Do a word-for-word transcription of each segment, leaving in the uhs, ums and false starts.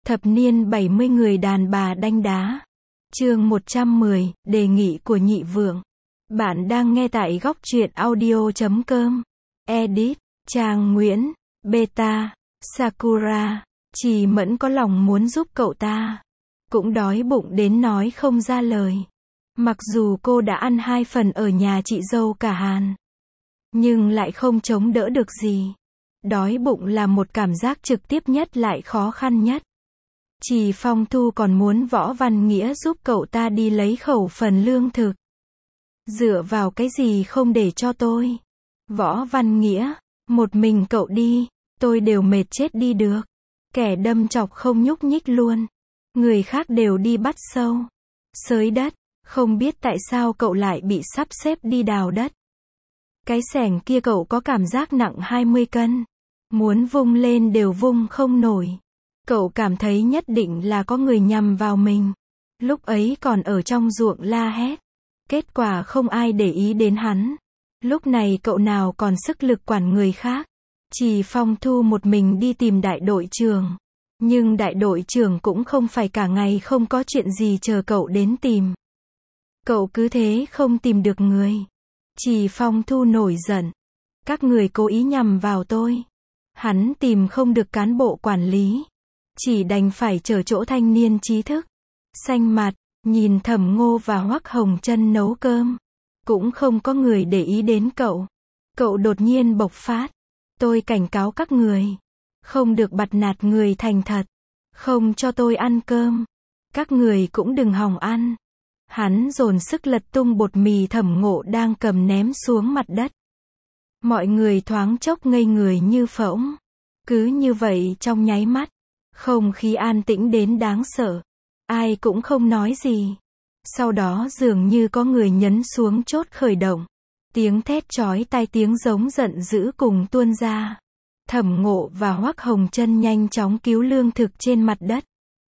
Thập niên bảy mươi người đàn bà đanh đá. Chương một trăm mười, đề nghị của nhị vượng. Bạn đang nghe tại góc truyện audio chấm com. Edit, Trang Nguyễn, Beta, Sakura. Trì Mẫn có lòng muốn giúp cậu ta. Cũng đói bụng đến nói không ra lời. Mặc dù cô đã ăn hai phần ở nhà chị dâu cả Hàn. Nhưng lại không chống đỡ được gì. Đói bụng là một cảm giác trực tiếp nhất lại khó khăn nhất. Trì Phong Thu còn muốn Võ Văn Nghĩa giúp cậu ta đi lấy khẩu phần lương thực. Dựa vào cái gì không để cho tôi? Võ Văn Nghĩa, một mình cậu đi, tôi đều mệt chết đi được. Kẻ đâm chọc không nhúc nhích luôn. Người khác đều đi bắt sâu, xới đất, không biết tại sao cậu lại bị sắp xếp đi đào đất. Cái xẻng kia cậu có cảm giác nặng hai mươi cân. Muốn vung lên đều vung không nổi. Cậu cảm thấy nhất định là có người nhằm vào mình. Lúc ấy còn ở trong ruộng la hét. Kết quả không ai để ý đến hắn. Lúc này cậu nào còn sức lực quản người khác. Trì Phong Thu một mình đi tìm đại đội trưởng. Nhưng đại đội trưởng cũng không phải cả ngày không có chuyện gì chờ cậu đến tìm. Cậu cứ thế không tìm được người. Trì Phong Thu nổi giận. Các người cố ý nhằm vào tôi. Hắn tìm không được cán bộ quản lý. Chỉ đành phải chờ chỗ thanh niên trí thức. Xanh mặt, nhìn Thẩm Ngô và Hoắc Hồng Chân nấu cơm. Cũng không có người để ý đến cậu. Cậu đột nhiên bộc phát. Tôi cảnh cáo các người. Không được bặt nạt người thành thật. Không cho tôi ăn cơm. Các người cũng đừng hòng ăn. Hắn dồn sức lật tung bột mì Thẩm Ngộ đang cầm ném xuống mặt đất. Mọi người thoáng chốc ngây người như phỗng. Cứ như vậy trong nháy mắt. Không khí an tĩnh đến đáng sợ. Ai cũng không nói gì. Sau đó dường như có người nhấn xuống chốt khởi động. Tiếng thét chói tai tiếng giống giận dữ cùng tuôn ra. Thẩm Ngộ và Hoắc Hồng Chân nhanh chóng cứu lương thực trên mặt đất.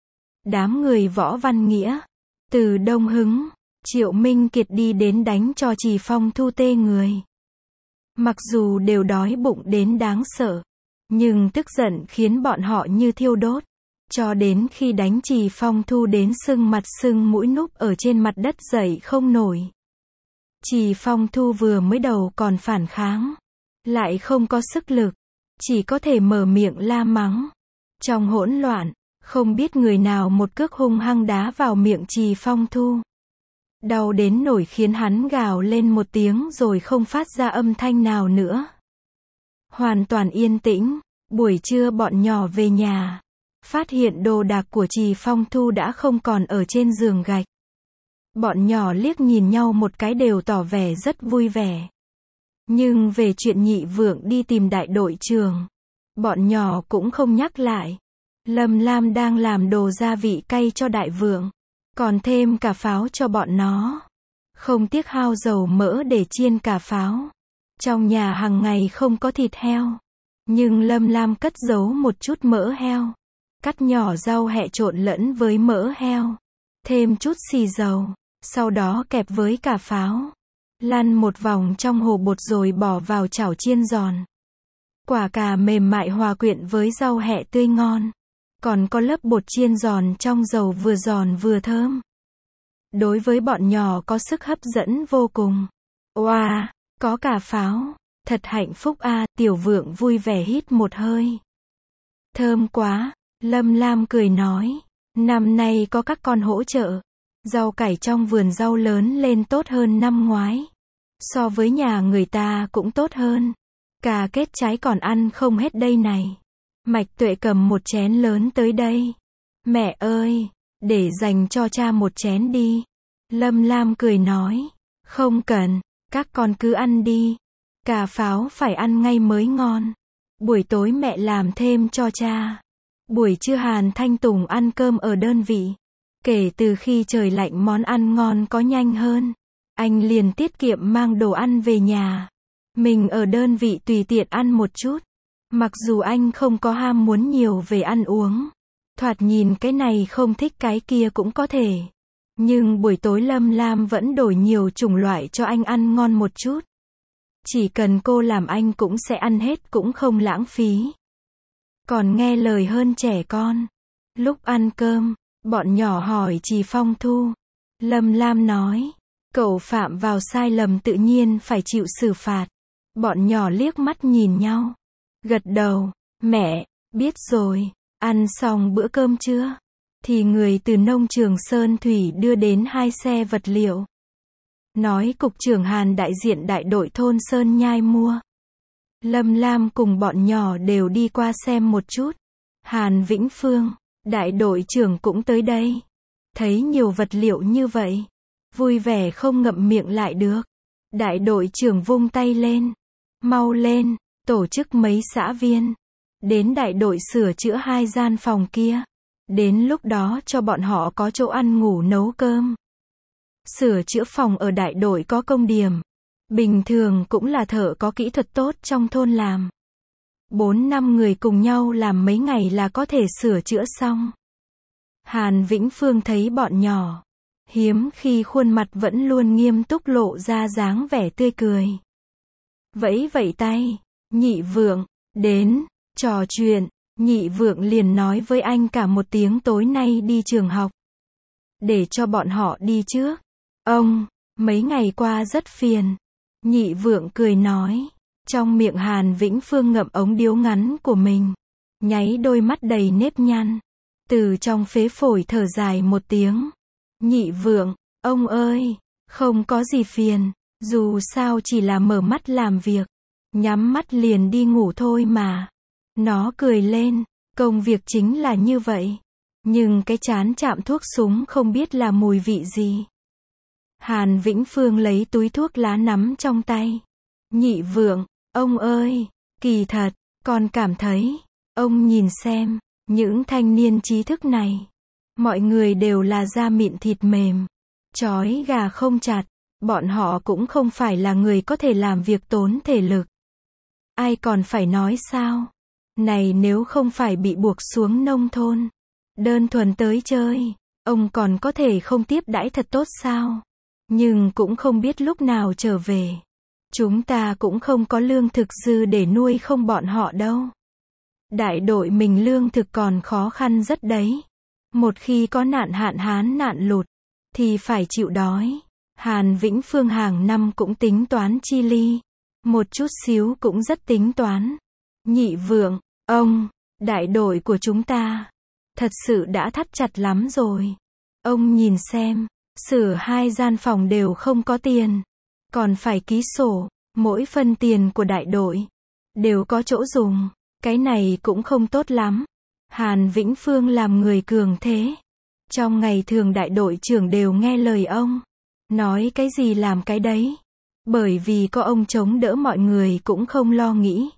Đám người Võ Văn Nghĩa, Từ Đông Hứng, Triệu Minh Kiệt đi đến đánh cho Trì Phong Thu tê người. Mặc dù đều đói bụng đến đáng sợ. Nhưng tức giận khiến bọn họ như thiêu đốt. Cho đến khi đánh Trì Phong Thu đến sưng mặt sưng mũi núp ở trên mặt đất dậy không nổi. Trì Phong Thu vừa mới đầu còn phản kháng. Lại không có sức lực. Chỉ có thể mở miệng la mắng. Trong hỗn loạn, không biết người nào một cước hung hăng đá vào miệng Trì Phong Thu. Đau đến nổi khiến hắn gào lên một tiếng rồi không phát ra âm thanh nào nữa. Hoàn toàn yên tĩnh. Buổi trưa bọn nhỏ về nhà. Phát hiện đồ đạc của Trì Phong Thu đã không còn ở trên giường gạch. Bọn nhỏ liếc nhìn nhau một cái đều tỏ vẻ rất vui vẻ. Nhưng về chuyện nhị vượng đi tìm đại đội trưởng, bọn nhỏ cũng không nhắc lại. Lâm Lam đang làm đồ gia vị cay cho đại vượng. Còn thêm cả pháo cho bọn nó. Không tiếc hao dầu mỡ để chiên cả pháo. Trong nhà hàng ngày không có thịt heo. Nhưng Lâm Lam cất giấu một chút mỡ heo. Cắt nhỏ rau hẹ trộn lẫn với mỡ heo. Thêm chút xì dầu. Sau đó kẹp với cả pháo. Lăn một vòng trong hồ bột rồi bỏ vào chảo chiên giòn. Quả cà mềm mại hòa quyện với rau hẹ tươi ngon. Còn có lớp bột chiên giòn trong dầu vừa giòn vừa thơm. Đối với bọn nhỏ có sức hấp dẫn vô cùng. Oa, wow, có cả pháo. Thật hạnh phúc a, à, tiểu vượng vui vẻ hít một hơi. Thơm quá, Lâm Lam cười nói. Năm nay có các con hỗ trợ. Rau cải trong vườn rau lớn lên tốt hơn năm ngoái. So với nhà người ta cũng tốt hơn. Cà kết trái còn ăn không hết đây này. Mạch Tuệ cầm một chén lớn tới đây. Mẹ ơi, để dành cho cha một chén đi. Lâm Lam cười nói. Không cần, các con cứ ăn đi. Cà pháo phải ăn ngay mới ngon. Buổi tối mẹ làm thêm cho cha. Buổi trưa Hàn Thanh Tùng ăn cơm ở đơn vị. Kể từ khi trời lạnh món ăn ngon có nhanh hơn. Anh liền tiết kiệm mang đồ ăn về nhà. Mình ở đơn vị tùy tiện ăn một chút. Mặc dù anh không có ham muốn nhiều về ăn uống. Thoạt nhìn cái này không thích cái kia cũng có thể. Nhưng buổi tối Lâm Lam vẫn đổi nhiều chủng loại cho anh ăn ngon một chút. Chỉ cần cô làm anh cũng sẽ ăn hết cũng không lãng phí. Còn nghe lời hơn trẻ con. Lúc ăn cơm, bọn nhỏ hỏi Trì Phong Thu. Lâm Lam nói, cậu phạm vào sai lầm tự nhiên phải chịu xử phạt. Bọn nhỏ liếc mắt nhìn nhau. Gật đầu, mẹ, biết rồi, ăn xong bữa cơm chưa? Thì người từ nông trường Sơn Thủy đưa đến hai xe vật liệu. Nói cục trưởng Hàn đại diện đại đội thôn Sơn Nhai mua. Lâm Lam cùng bọn nhỏ đều đi qua xem một chút. Hàn Vĩnh Phương, đại đội trưởng cũng tới đây. Thấy nhiều vật liệu như vậy, vui vẻ không ngậm miệng lại được. Đại đội trưởng vung tay lên. Mau lên, tổ chức mấy xã viên. Đến đại đội sửa chữa hai gian phòng kia. Đến lúc đó cho bọn họ có chỗ ăn ngủ nấu cơm. Sửa chữa phòng ở đại đội có công điểm. Bình thường cũng là thợ có kỹ thuật tốt trong thôn làm. Bốn năm người cùng nhau làm mấy ngày là có thể sửa chữa xong. Hàn Vĩnh Phương thấy bọn nhỏ. Hiếm khi khuôn mặt vẫn luôn nghiêm túc lộ ra dáng vẻ tươi cười. Vẫy vẫy tay. Nhị Vượng, đến, trò chuyện. Nhị Vượng liền nói với anh cả một tiếng tối nay đi trường học. Để cho bọn họ đi trước. Ông, mấy ngày qua rất phiền. Nhị Vượng cười nói. Trong miệng Hàn Vĩnh Phương ngậm ống điếu ngắn của mình. Nháy đôi mắt đầy nếp nhăn. Từ trong phế phổi thở dài một tiếng. Nhị Vượng, ông ơi, không có gì phiền. Dù sao chỉ là mở mắt làm việc. Nhắm mắt liền đi ngủ thôi mà. Nó cười lên. Công việc chính là như vậy. Nhưng cái chán chạm thuốc súng không biết là mùi vị gì. Hàn Vĩnh Phương lấy túi thuốc lá nắm trong tay. Nhị Vượng, ông ơi, kỳ thật, con cảm thấy, ông nhìn xem, những thanh niên trí thức này. Mọi người đều là da mịn thịt mềm. Chói gà không chặt. Bọn họ cũng không phải là người có thể làm việc tốn thể lực. Ai còn phải nói sao? Này nếu không phải bị buộc xuống nông thôn. Đơn thuần tới chơi. Ông còn có thể không tiếp đãi thật tốt sao? Nhưng cũng không biết lúc nào trở về. Chúng ta cũng không có lương thực dư để nuôi không bọn họ đâu. Đại đội mình lương thực còn khó khăn rất đấy. Một khi có nạn hạn hán nạn lụt, thì phải chịu đói. Hàn Vĩnh Phương hàng năm cũng tính toán chi ly. Một chút xíu cũng rất tính toán. Nhị Vượng, ông, đại đội của chúng ta, thật sự đã thắt chặt lắm rồi. Ông nhìn xem, sửa hai gian phòng đều không có tiền. Còn phải ký sổ, mỗi phân tiền của đại đội, đều có chỗ dùng. Cái này cũng không tốt lắm. Hàn Vĩnh Phương làm người cường thế. Trong ngày thường đại đội trưởng đều nghe lời ông. Nói cái gì làm cái đấy. Bởi vì có ông chống đỡ mọi người cũng không lo nghĩ.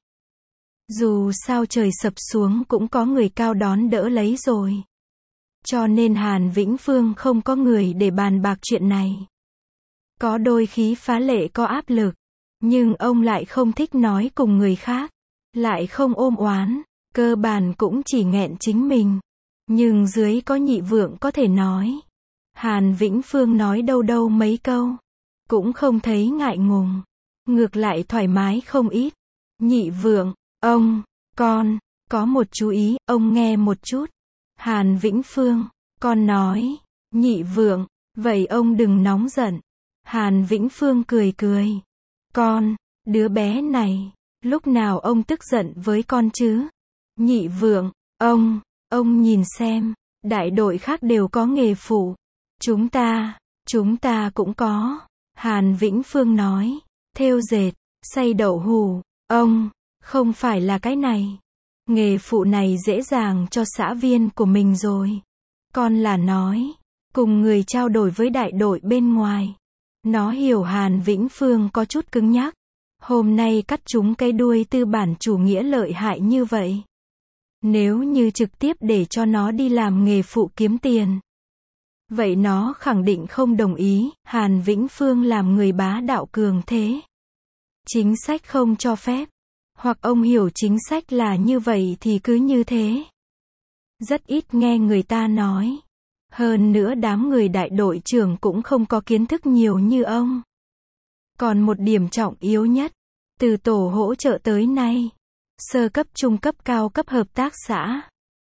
Dù sao trời sập xuống cũng có người cao đón đỡ lấy rồi. Cho nên Hàn Vĩnh Phương không có người để bàn bạc chuyện này. Có đôi khi phá lệ có áp lực. Nhưng ông lại không thích nói cùng người khác. Lại không ôm oán. Cơ bản cũng chỉ nghẹn chính mình. Nhưng dưới có Nhị Vượng có thể nói. Hàn Vĩnh Phương nói đâu đâu mấy câu. Cũng không thấy ngại ngùng. Ngược lại thoải mái không ít. Nhị Vượng, ông, con, có một chú ý, ông nghe một chút. Hàn Vĩnh Phương, con nói. Nhị Vượng, vậy ông đừng nóng giận. Hàn Vĩnh Phương cười cười. Con, đứa bé này, lúc nào ông tức giận với con chứ? Nhị Vượng, ông, ông nhìn xem, đại đội khác đều có nghề phụ. Chúng ta, chúng ta cũng có. Hàn Vĩnh Phương nói, thêu dệt, xay đậu hủ, ông, không phải là cái này. Nghề phụ này dễ dàng cho xã viên của mình rồi. Con là nói, cùng người trao đổi với đại đội bên ngoài. Nó hiểu Hàn Vĩnh Phương có chút cứng nhắc. Hôm nay cắt chúng cái đuôi tư bản chủ nghĩa lợi hại như vậy. Nếu như trực tiếp để cho nó đi làm nghề phụ kiếm tiền. Vậy nó khẳng định không đồng ý, Hàn Vĩnh Phương làm người bá đạo cường thế. Chính sách không cho phép. Hoặc ông hiểu chính sách là như vậy thì cứ như thế. Rất ít nghe người ta nói. Hơn nữa đám người đại đội trưởng cũng không có kiến thức nhiều như ông. Còn một điểm trọng yếu nhất, từ tổ hỗ trợ tới nay, sơ cấp, trung cấp, cao cấp hợp tác xã,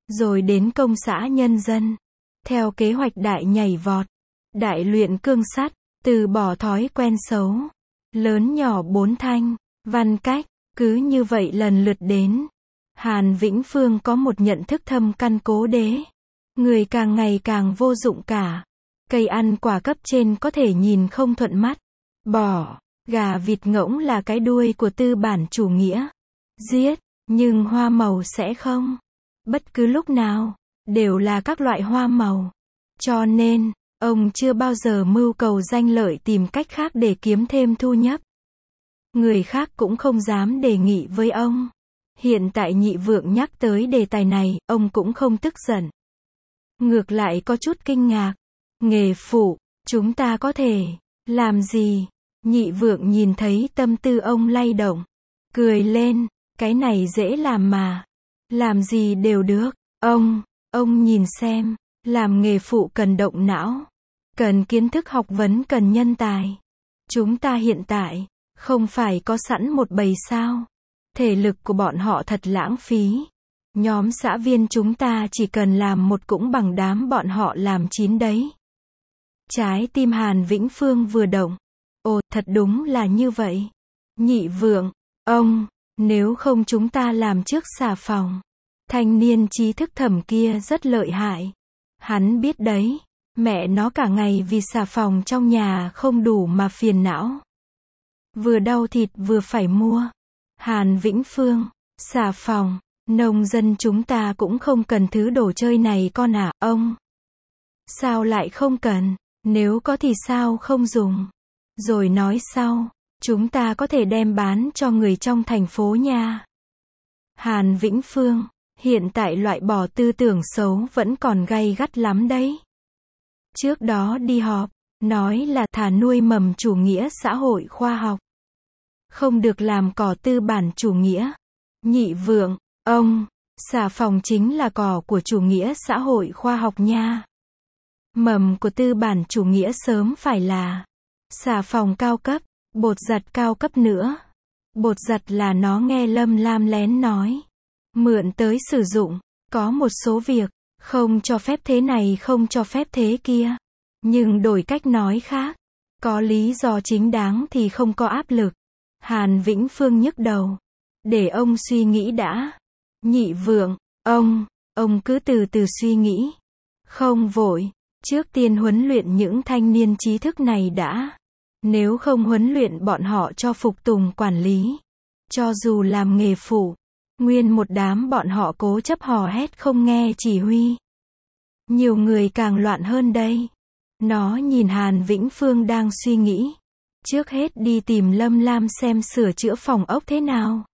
rồi đến công xã nhân dân. Theo kế hoạch đại nhảy vọt, đại luyện cương sắt, từ bỏ thói quen xấu. Lớn nhỏ bốn thanh, văn cách, cứ như vậy lần lượt đến. Hàn Vĩnh Phương có một nhận thức thâm căn cố đế. Người càng ngày càng vô dụng cả. Cây ăn quả cấp trên có thể nhìn không thuận mắt. Bò, gà vịt ngỗng là cái đuôi của tư bản chủ nghĩa. Giết, nhưng hoa màu sẽ không. Bất cứ lúc nào, đều là các loại hoa màu. Cho nên, ông chưa bao giờ mưu cầu danh lợi tìm cách khác để kiếm thêm thu nhập. Người khác cũng không dám đề nghị với ông. Hiện tại Nhị Vượng nhắc tới đề tài này, ông cũng không tức giận. Ngược lại có chút kinh ngạc. Nghề phụ, chúng ta có thể làm gì? Nhị Vượng nhìn thấy tâm tư ông lay động, cười lên, cái này dễ làm mà. Làm gì đều được. Ông, ông nhìn xem, làm nghề phụ cần động não, cần kiến thức học vấn, cần nhân tài. Chúng ta hiện tại, không phải có sẵn một bầy sao? Thể lực của bọn họ thật lãng phí. Nhóm xã viên chúng ta chỉ cần làm một cũng bằng đám bọn họ làm chín đấy. Trái tim Hàn Vĩnh Phương vừa động. Ồ, thật đúng là như vậy. Nhị Vượng, ông, nếu không chúng ta làm trước xà phòng. Thanh niên trí thức Thẩm kia rất lợi hại. Hắn biết đấy, mẹ nó cả ngày vì xà phòng trong nhà không đủ mà phiền não. Vừa đau thịt vừa phải mua. Hàn Vĩnh Phương, xà phòng, nông dân chúng ta cũng không cần thứ đồ chơi này con à, ông. Sao lại không cần, nếu có thì sao không dùng. Rồi nói sau, chúng ta có thể đem bán cho người trong thành phố nha. Hàn Vĩnh Phương, hiện tại loại bỏ tư tưởng xấu vẫn còn gay gắt lắm đấy. Trước đó đi họp, nói là thả nuôi mầm chủ nghĩa xã hội khoa học. Không được làm cỏ tư bản chủ nghĩa. Nhị Vượng, ông, xà phòng chính là cỏ của chủ nghĩa xã hội khoa học nha. Mầm của tư bản chủ nghĩa sớm phải là xà phòng cao cấp, bột giặt cao cấp nữa. Bột giặt là nó nghe Lâm Lam lén nói. Mượn tới sử dụng, có một số việc, không cho phép thế này không cho phép thế kia. Nhưng đổi cách nói khác, có lý do chính đáng thì không có áp lực. Hàn Vĩnh Phương nhức đầu. Để ông suy nghĩ đã. Nhị Vượng, ông, ông cứ từ từ suy nghĩ. Không vội, trước tiên huấn luyện những thanh niên trí thức này đã. Nếu không huấn luyện bọn họ cho phục tùng quản lý, cho dù làm nghề phụ, nguyên một đám bọn họ cố chấp hò hét không nghe chỉ huy. Nhiều người càng loạn hơn đây. Nó nhìn Hàn Vĩnh Phương đang suy nghĩ. Trước hết đi tìm Lâm Lam xem sửa chữa phòng ốc thế nào.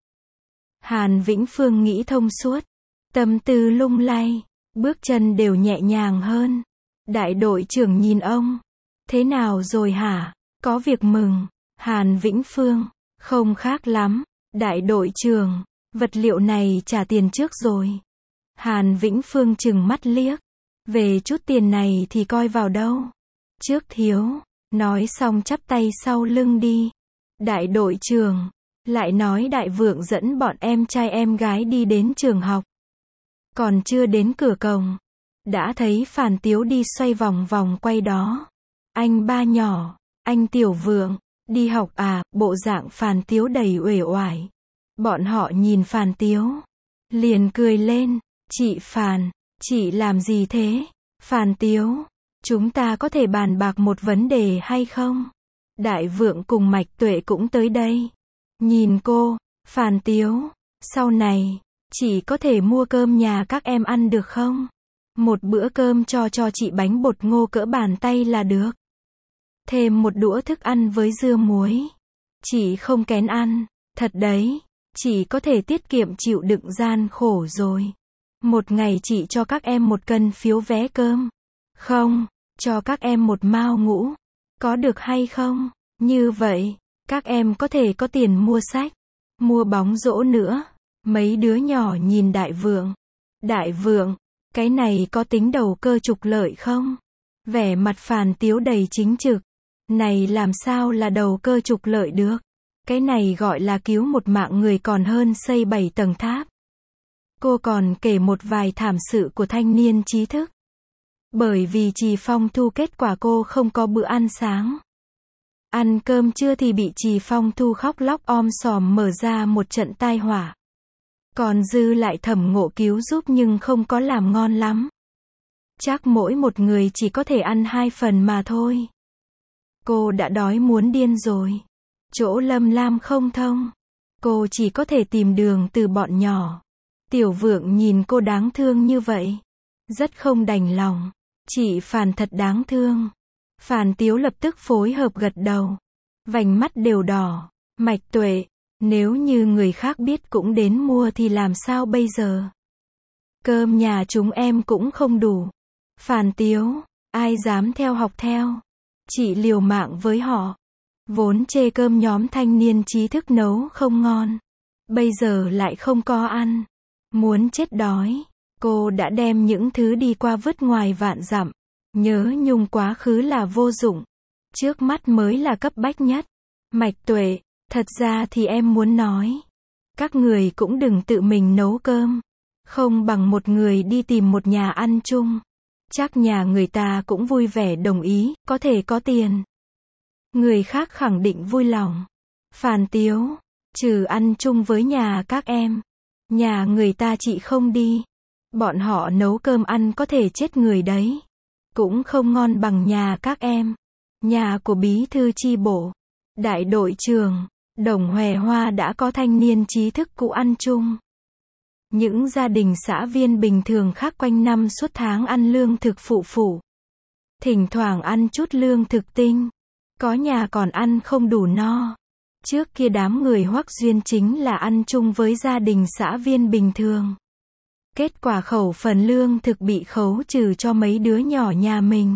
Hàn Vĩnh Phương nghĩ thông suốt. Tâm tư lung lay. Bước chân đều nhẹ nhàng hơn. Đại đội trưởng nhìn ông. Thế nào rồi hả? Có việc mừng. Hàn Vĩnh Phương. Không khác lắm. Đại đội trưởng. Vật liệu này trả tiền trước rồi. Hàn Vĩnh Phương chừng mắt liếc. Về chút tiền này thì coi vào đâu. Trước thiếu. Nói xong chắp tay sau lưng đi. Đại đội trưởng. Lại nói Đại Vượng dẫn bọn em trai em gái đi đến trường học. Còn chưa đến cửa cổng. Đã thấy Phàn Tiếu đi xoay vòng vòng quay đó. Anh ba nhỏ. Anh Tiểu Vượng. Đi học à? Bộ dạng Phàn Tiếu đầy uể oải. Bọn họ nhìn Phàn Tiếu. Liền cười lên. Chị Phàn. Chị làm gì thế? Phàn Tiếu. Chúng ta có thể bàn bạc một vấn đề hay không? Đại Vượng cùng Mạch Tuệ cũng tới đây. Nhìn cô, Phàn Tiếu. Sau này, chị có thể mua cơm nhà các em ăn được không? Một bữa cơm cho cho chị bánh bột ngô cỡ bàn tay là được. Thêm một đũa thức ăn với dưa muối. Chị không kén ăn, thật đấy. Chị có thể tiết kiệm chịu đựng gian khổ rồi. Một ngày chị cho các em một cân phiếu vé cơm. Không, cho các em một mao ngũ. Có được hay không? Như vậy, các em có thể có tiền mua sách, mua bóng rổ nữa. Mấy đứa nhỏ nhìn Đại Vượng. Đại Vượng, cái này có tính đầu cơ trục lợi không? Vẻ mặt Phàn Tiếu đầy chính trực. Này làm sao là đầu cơ trục lợi được? Cái này gọi là cứu một mạng người còn hơn xây bảy tầng tháp. Cô còn kể một vài thảm sự của thanh niên trí thức. Bởi vì Trì Phong Thu kết quả cô không có bữa ăn sáng. Ăn cơm trưa thì bị Trì Phong Thu khóc lóc om sòm mở ra một trận tai họa. Còn dư lại Thẩm Ngộ cứu giúp nhưng không có làm ngon lắm. Chắc mỗi một người chỉ có thể ăn hai phần mà thôi. Cô đã đói muốn điên rồi. Chỗ Lâm Lam không thông. Cô chỉ có thể tìm đường từ bọn nhỏ. Tiểu Vượng nhìn cô đáng thương như vậy. Rất không đành lòng. Chị Phàn thật đáng thương. Phàn Tiếu lập tức phối hợp gật đầu. Vành mắt đều đỏ. Mạch Tuệ, nếu như người khác biết cũng đến mua thì làm sao bây giờ? Cơm nhà chúng em cũng không đủ. Phàn Tiếu, ai dám theo học theo? Chị liều mạng với họ. Vốn chê cơm nhóm thanh niên trí thức nấu không ngon. Bây giờ lại không có ăn. Muốn chết đói. Cô đã đem những thứ đi qua vứt ngoài vạn dặm. Nhớ nhung quá khứ là vô dụng. Trước mắt mới là cấp bách nhất. Mạch Tuệ, thật ra thì em muốn nói. Các người cũng đừng tự mình nấu cơm. Không bằng một người đi tìm một nhà ăn chung. Chắc nhà người ta cũng vui vẻ đồng ý, có thể có tiền. Người khác khẳng định vui lòng. Phàn Tiếu, trừ ăn chung với nhà các em. Nhà người ta chị không đi. Bọn họ nấu cơm ăn có thể chết người đấy. Cũng không ngon bằng nhà các em. Nhà của bí thư chi bộ, đại đội trưởng, Đồng Hòe Hoa đã có thanh niên trí thức cũ ăn chung. Những gia đình xã viên bình thường khác quanh năm suốt tháng ăn lương thực phụ phụ. Thỉnh thoảng ăn chút lương thực tinh. Có nhà còn ăn không đủ no. Trước kia đám người Hoắc Duyên chính là ăn chung với gia đình xã viên bình thường. Kết quả khẩu phần lương thực bị khấu trừ cho mấy đứa nhỏ nhà mình.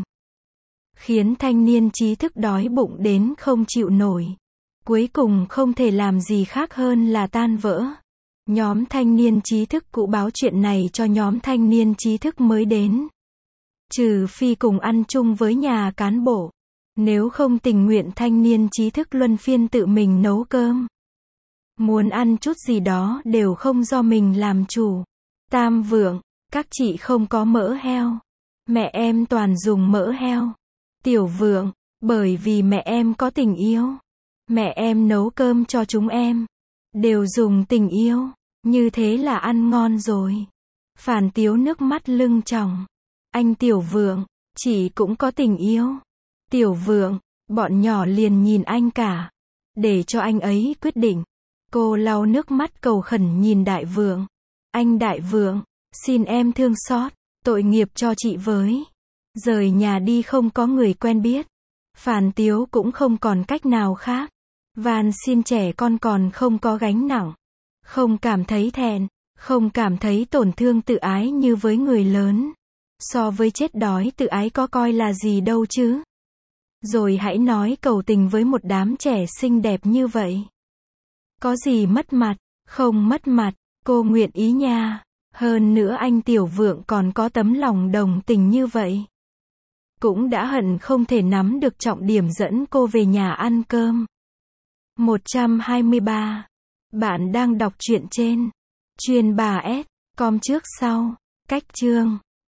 Khiến thanh niên trí thức đói bụng đến không chịu nổi. Cuối cùng không thể làm gì khác hơn là tan vỡ. Nhóm thanh niên trí thức cũ báo chuyện này cho nhóm thanh niên trí thức mới đến. Trừ phi cùng ăn chung với nhà cán bộ. Nếu không tình nguyện thanh niên trí thức luân phiên tự mình nấu cơm. Muốn ăn chút gì đó đều không do mình làm chủ. Tam Vượng, các chị không có mỡ heo. Mẹ em toàn dùng mỡ heo. Tiểu Vượng, bởi vì mẹ em có tình yêu. Mẹ em nấu cơm cho chúng em. Đều dùng tình yêu. Như thế là ăn ngon rồi. Phàn Tiếu nước mắt lưng tròng. Anh Tiểu Vượng, chị cũng có tình yêu. Tiểu Vượng, bọn nhỏ liền nhìn anh cả. Để cho anh ấy quyết định. Cô lau nước mắt cầu khẩn nhìn Đại Vượng. Anh Đại Vượng, xin em thương xót, tội nghiệp cho chị với. Rời nhà đi không có người quen biết. Phàn Tiếu cũng không còn cách nào khác. Van xin trẻ con còn không có gánh nặng. Không cảm thấy thẹn, không cảm thấy tổn thương tự ái như với người lớn. So với chết đói tự ái có coi là gì đâu chứ. Rồi hãy nói cầu tình với một đám trẻ xinh đẹp như vậy. Có gì mất mặt, không mất mặt, cô nguyện ý nha. Hơn nữa anh Tiểu Vượng còn có tấm lòng đồng tình như vậy. Cũng đã hận không thể nắm được trọng điểm dẫn cô về nhà ăn cơm. một trăm hai mươi ba. Bạn đang đọc truyện trên Chuyên bà S. Com trước sau. Cách chương